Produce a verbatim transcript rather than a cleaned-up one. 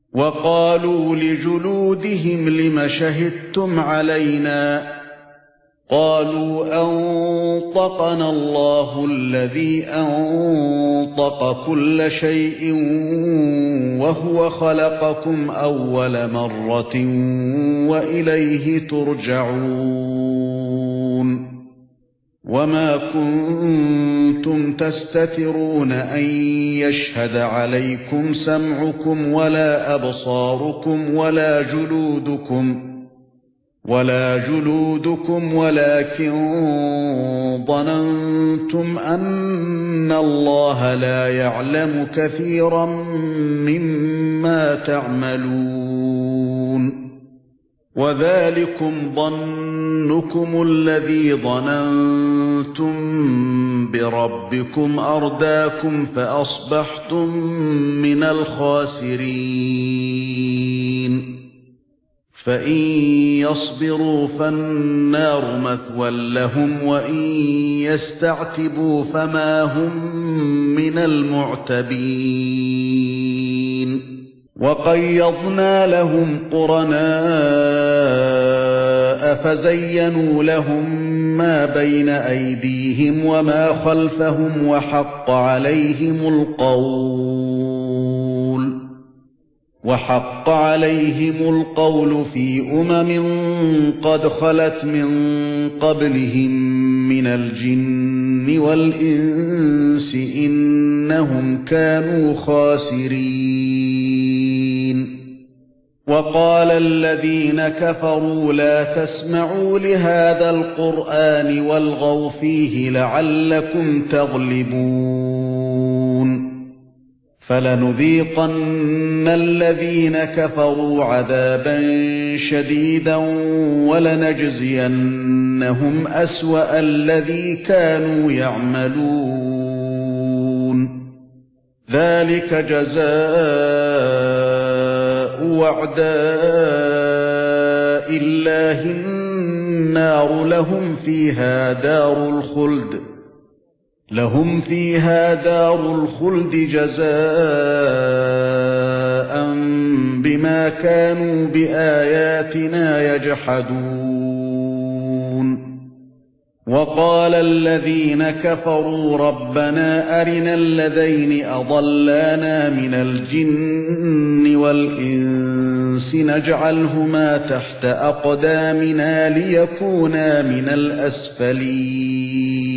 وقالوا لجلودهم لم شهدتم علينا قالوا أنطقنا الله الذي أنطق كل شيء وهو خلقكم أول مرة وإليه ترجعون وما كنتم تستترون أن يشهد عليكم سمعكم ولا أبصاركم ولا جلودكم ولا جلودكم ولكن ظننتم أن الله لا يعلم كثيرا مما تعملون وذلكم ظنكم الذي ظننتم بربكم أرداكم فأصبحتم من الخاسرين فإن يصبروا فالنار مثوى لهم وإن يستعتبوا فما هم من المعتبين وقيضنا لهم قرناء فزينوا لهم ما بين أيديهم وما خلفهم وحق عليهم القول وحق عليهم القول في أمم قد خلت من قبلهم من الجن والإنس إنهم كانوا خاسرين وقال الذين كفروا لا تسمعوا لهذا القرآن والغوا فيه لعلكم تغلبون فلنذيقن الذين كفروا عذابا شديدا ولنجزينهم أسوأ الذي كانوا يعملون ذلك جزاء وعداء الله النار لهم فيها دار الخلد لهم فيها دار الخلد جزاء بما كانوا بآياتنا يجحدون وقال الذين كفروا ربنا أرنا الذين أضلانا من الجن والإنس نجعلهما تحت أقدامنا ليكونا من الأسفلين